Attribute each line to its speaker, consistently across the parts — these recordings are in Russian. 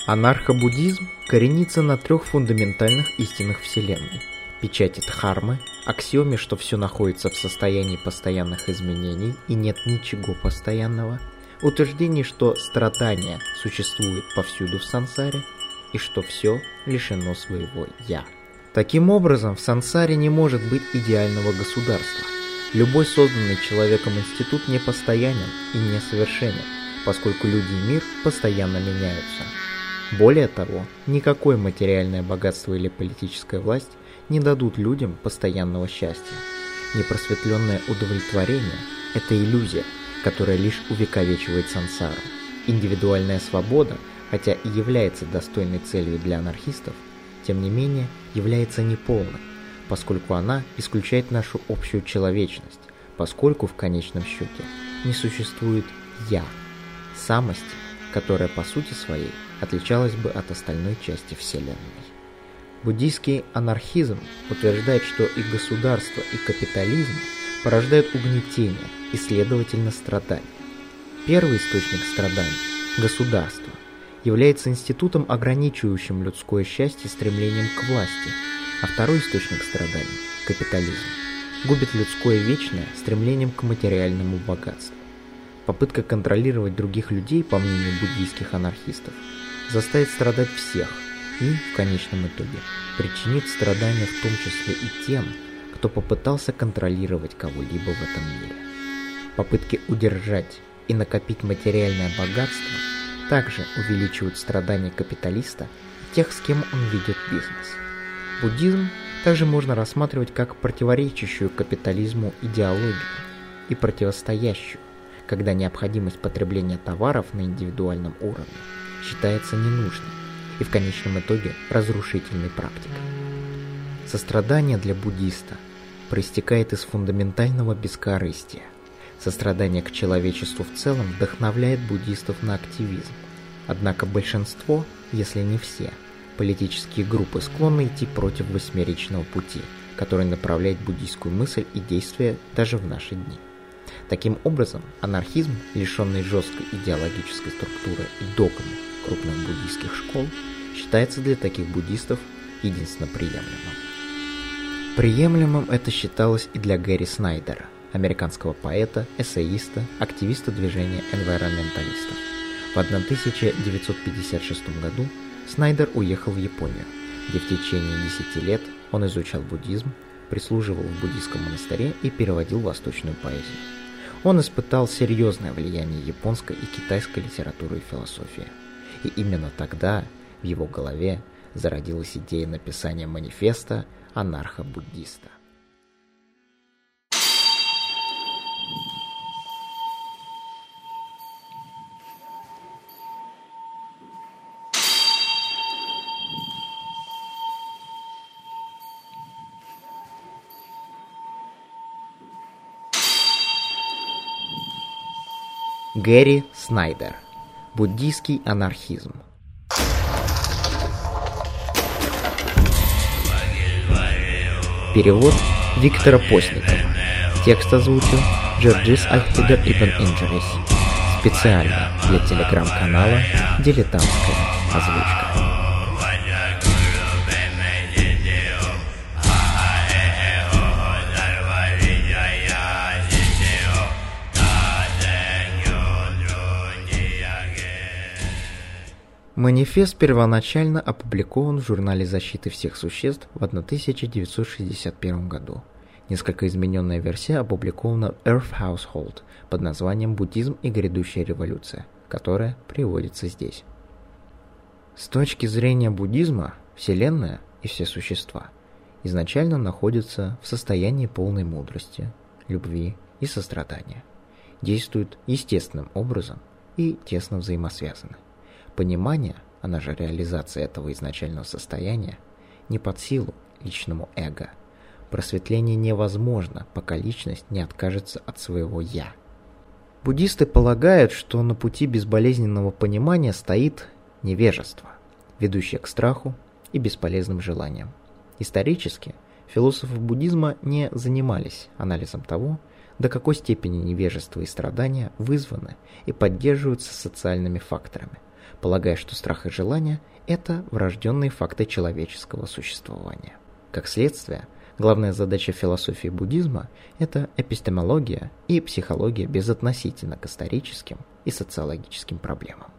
Speaker 1: Анархо-буддизм коренится на 3 фундаментальных истинах Вселенной: печати Дхармы, аксиоме, что все находится в состоянии постоянных изменений и нет ничего постоянного, утверждении, что страдания существуют повсюду в сансаре и что все лишено своего «я». Таким образом, в сансаре не может быть идеального государства. Любой созданный человеком институт непостоянен и несовершенен, поскольку люди и мир постоянно меняются. Более того, никакое материальное богатство или политическая власть не дадут людям постоянного счастья. Непросветленное удовлетворение – это иллюзия, которая лишь увековечивает сансару. Индивидуальная свобода, хотя и является достойной целью для анархистов, тем не менее является неполной, поскольку она исключает нашу общую человечность, поскольку в конечном счете не существует «я», самости, которая по сути своей отличалась бы от остальной части Вселенной. Буддийский анархизм утверждает, что и государство, и капитализм порождают угнетение и, следовательно, страдания. Первый источник страданий – государство – является институтом, ограничивающим людское счастье стремлением к власти, а второй источник страданий – капитализм – губит людское вечное стремлением к материальному богатству. Попытка контролировать других людей, по мнению буддийских анархистов, заставит страдать всех и, в конечном итоге, причинит страдания в том числе и тем, кто попытался контролировать кого-либо в этом мире. Попытки удержать и накопить материальное богатство также увеличивают страдания капиталиста и тех, с кем он ведет бизнес. Буддизм также можно рассматривать как противоречащую капитализму идеологию и противостоящую, когда необходимость потребления товаров на индивидуальном уровне считается ненужной и в конечном итоге разрушительной практикой. Сострадание для буддиста проистекает из фундаментального бескорыстия. Сострадание к человечеству в целом вдохновляет буддистов на активизм. Однако большинство, если не все, политические группы склонны идти против восьмеричного пути, который направляет буддийскую мысль и действия даже в наши дни. Таким образом, анархизм, лишенный жесткой идеологической структуры и догмы крупных буддийских школ, считается для таких буддистов единственно приемлемым. Приемлемым это считалось и для Гэри Снайдера, американского поэта, эссеиста, активиста движения энвайронменталистов. В 1956 году Снайдер уехал в Японию, где в течение 10 лет он изучал буддизм, прислуживал в буддийском монастыре и переводил восточную поэзию. Он испытал серьезное влияние японской и китайской литературы и философии. И именно тогда в его голове зародилась идея написания манифеста анархо-буддиста. Гэри Снайдер. Буддийский анархизм. Перевод Виктора Постникова. Текст озвучил Джорджис Альхтидер Ибн Инджерис. Специально для телеграм-канала «Дилетантская озвучка». Манифест первоначально опубликован в журнале защиты всех существ в 1961 году. Несколько измененная версия опубликована в Earth Household под названием «Буддизм и грядущая революция», которая приводится здесь. С точки зрения буддизма, Вселенная и все существа изначально находятся в состоянии полной мудрости, любви и сострадания, действуют естественным образом и тесно взаимосвязаны. Понимание, она же реализация этого изначального состояния, не под силу личному эго. Просветление невозможно, пока личность не откажется от своего «я». Буддисты полагают, что на пути безболезненного понимания стоит невежество, ведущее к страху и бесполезным желаниям. Исторически философы буддизма не занимались анализом того, до какой степени невежество и страдания вызваны и поддерживаются социальными факторами, полагая, что страх и желание – это врожденные факты человеческого существования. Как следствие, главная задача философии буддизма – это эпистемология и психология безотносительно к историческим и социологическим проблемам.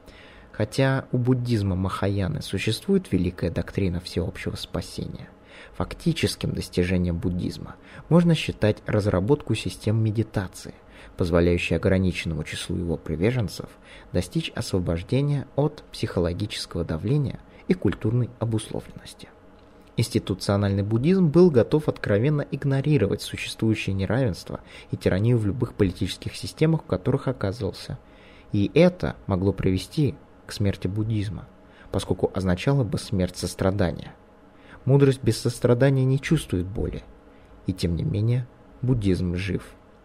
Speaker 1: Хотя у буддизма Махаяны существует великая доктрина всеобщего спасения, фактическим достижением буддизма можно считать разработку систем медитации, позволяющей ограниченному числу его приверженцев достичь освобождения от психологического давления и культурной обусловленности. Институциональный буддизм был готов откровенно игнорировать существующее неравенство и тиранию в любых политических системах, в которых оказывался, и это могло привести к смерти буддизма, поскольку означало бы смерть сострадания. Мудрость без сострадания не чувствует боли, и тем не менее буддизм жив.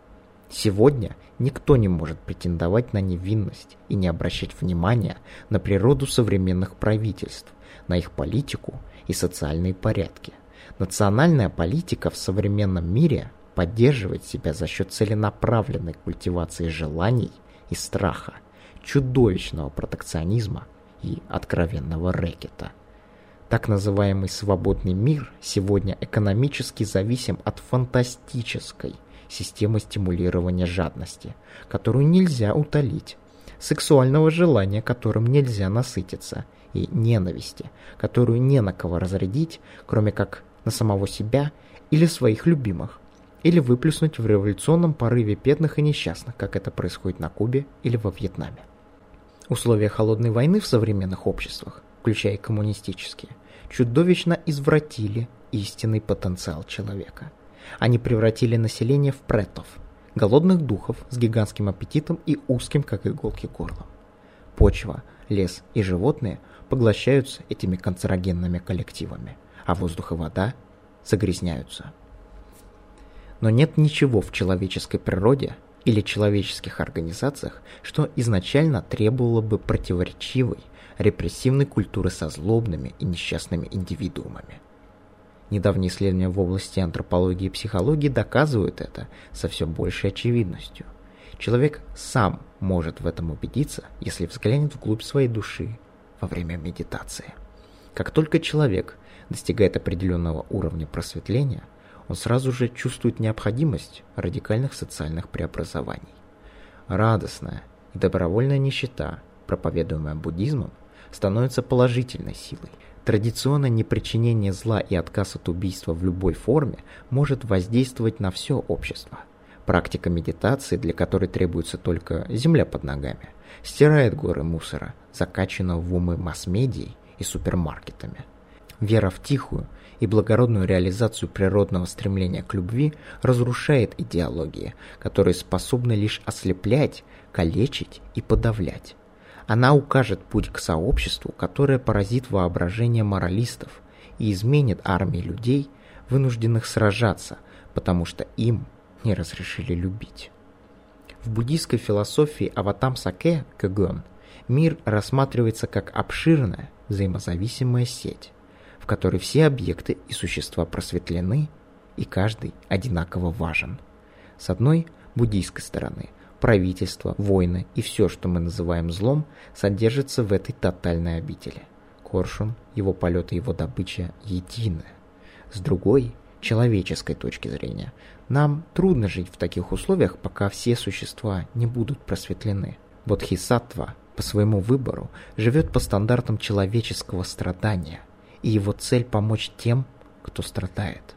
Speaker 1: Сегодня никто не может претендовать на невинность и не обращать внимания на природу современных правительств, на их политику и социальные порядки. Национальная политика в современном мире поддерживает себя за счет целенаправленной культивации желаний и страха, чудовищного протекционизма и откровенного рэкета. Так называемый свободный мир сегодня экономически зависим от фантастической системы стимулирования жадности, которую нельзя утолить, сексуального желания, которым нельзя насытиться, и ненависти, которую не на кого разрядить, кроме как на самого себя или своих любимых, или выплеснуть в революционном порыве бедных и несчастных, как это происходит на Кубе или во Вьетнаме. Условия холодной войны в современных обществах, включая и коммунистические, чудовищно извратили истинный потенциал человека. Они превратили население в претов, голодных духов с гигантским аппетитом и узким, как иголки, горлом. Почва, лес и животные поглощаются этими канцерогенными коллективами, а воздух и вода загрязняются. Но нет ничего в человеческой природе или человеческих организациях, что изначально требовало бы противоречивой, репрессивной культуры со злобными и несчастными индивидуумами. Недавние исследования в области антропологии и психологии доказывают это со все большей очевидностью. Человек сам может в этом убедиться, если взглянет вглубь своей души во время медитации. Как только человек достигает определенного уровня просветления, он сразу же чувствует необходимость радикальных социальных преобразований. Радостная и добровольная нищета, проповедуемая буддизмом, становится положительной силой. Традиционное непричинение зла и отказ от убийства в любой форме может воздействовать на все общество. Практика медитации, для которой требуется только земля под ногами, стирает горы мусора, закачанного в умы масс-медией и супермаркетами. Вера в тихую и благородную реализацию природного стремления к любви разрушает идеологии, которые способны лишь ослеплять, калечить и подавлять. Она укажет путь к сообществу, которое поразит воображение моралистов и изменит армии людей, вынужденных сражаться, потому что им не разрешили любить. В буддийской философии Аватамсаке Кёгён мир рассматривается как обширная взаимозависимая сеть, в которой все объекты и существа просветлены, и каждый одинаково важен. С одной буддийской стороны, правительство, войны и все, что мы называем злом, содержится в этой тотальной обители. Коршун, его полет и его добыча едины. С другой, человеческой точки зрения, нам трудно жить в таких условиях, пока все существа не будут просветлены. Бодхисаттва по своему выбору живет по стандартам человеческого страдания, и его цель помочь тем, кто страдает.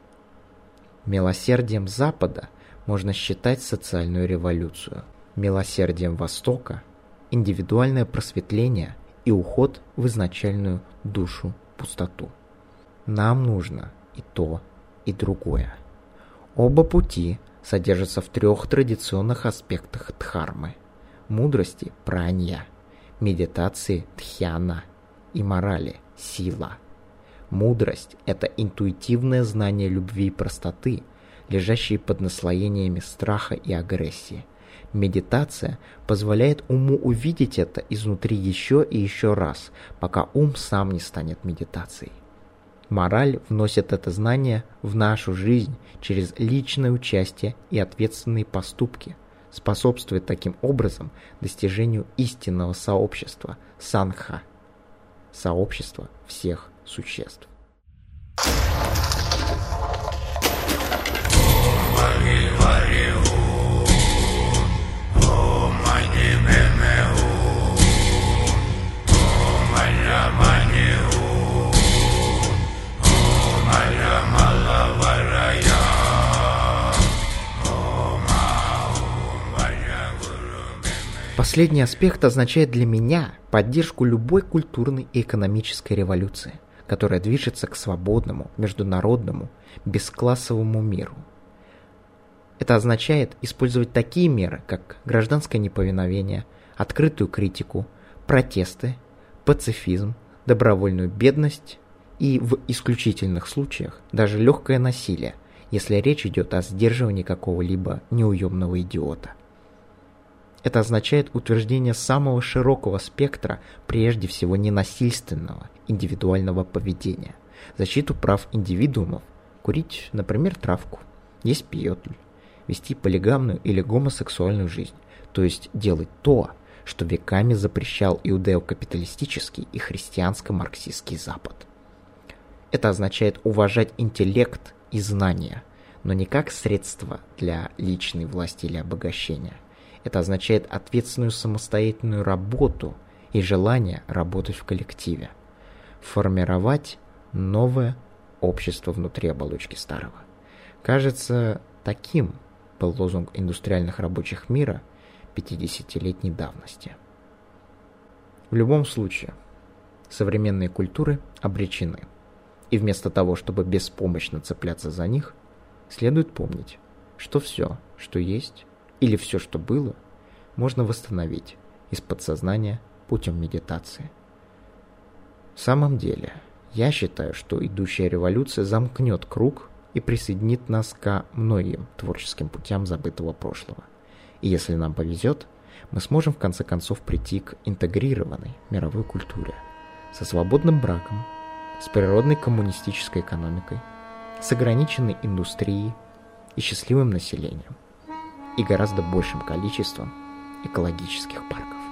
Speaker 1: Милосердием Запада можно считать социальную революцию, милосердием Востока – индивидуальное просветление и уход в изначальную душу пустоту. Нам нужно и то, и другое. Оба пути содержатся в 3 традиционных аспектах дхармы – мудрости – пранья, медитации – дхьяна и морали – сила. Мудрость – это интуитивное знание любви и простоты, лежащие под наслоениями страха и агрессии. Медитация позволяет уму увидеть это изнутри еще и еще раз, пока ум сам не станет медитацией. Мораль вносит это знание в нашу жизнь через личное участие и ответственные поступки, способствует таким образом достижению истинного сообщества Сангха, сообщества всех существ. Последний аспект означает для меня поддержку любой культурной и экономической революции, которая движется к свободному, международному, бесклассовому миру. Это означает использовать такие меры, как гражданское неповиновение, открытую критику, протесты, пацифизм, добровольную бедность и, в исключительных случаях, даже легкое насилие, если речь идет о сдерживании какого-либо неуемного идиота. Это означает утверждение самого широкого спектра, прежде всего ненасильственного, индивидуального поведения, защиту прав индивидуумов, курить, например, травку, есть пиотль, вести полигамную или гомосексуальную жизнь, то есть делать то, что веками запрещал иудео-капиталистический и христианско-марксистский Запад. Это означает уважать интеллект и знания, но не как средство для личной власти или обогащения. Это означает ответственную самостоятельную работу и желание работать в коллективе. Формировать новое общество внутри оболочки старого. Кажется, таким был лозунг индустриальных рабочих мира 50-летней давности. В любом случае, современные культуры обречены. И вместо того, чтобы беспомощно цепляться за них, следует помнить, что все, что есть, или все, что было, можно восстановить из подсознания путем медитации. В самом деле, я считаю, что идущая революция замкнет круг и присоединит нас ко многим творческим путям забытого прошлого. И если нам повезет, мы сможем в конце концов прийти к интегрированной мировой культуре, со свободным браком, с природной коммунистической экономикой, с ограниченной индустрией и счастливым населением, и гораздо большим количеством экологических парков.